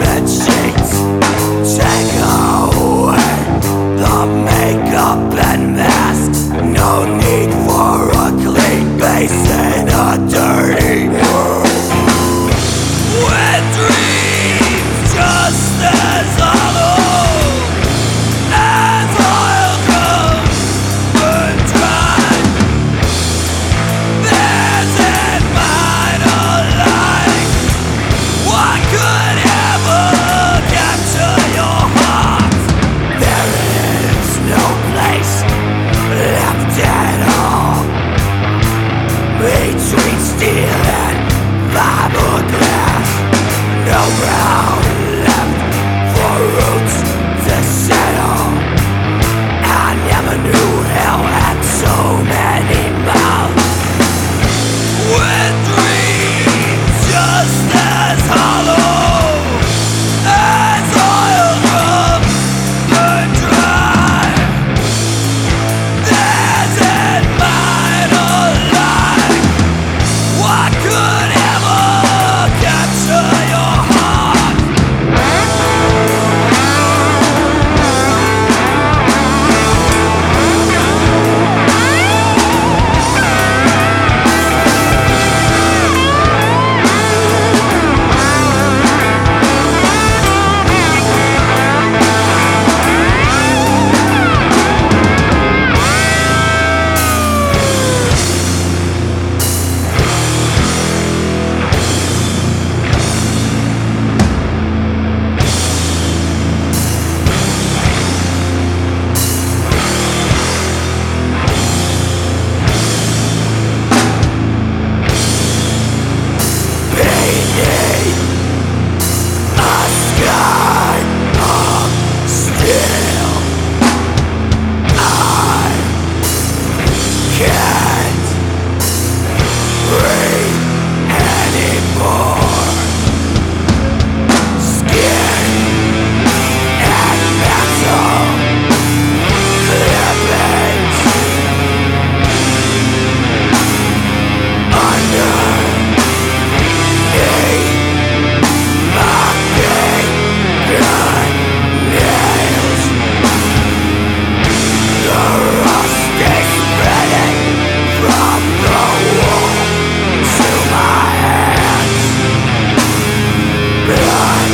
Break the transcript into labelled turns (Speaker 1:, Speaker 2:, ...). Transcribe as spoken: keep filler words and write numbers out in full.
Speaker 1: bed sheets. Take away the makeup and masks. No need for a clean face in a dirty world. With dreams just as hollow as oil comes burn dry. Theirs and mine alike. What could ever capture your heart? There is no place left at all between steel and fiberglass. No ground left for roots to settle. I never knew hell had so many mouths. With dreams just as hollow as oil drums burn dry. Theirs and mine alike. What could ever capture your heart? Beneath a sky of steel, I can't breathe anymore. Skin and metal clippings under blood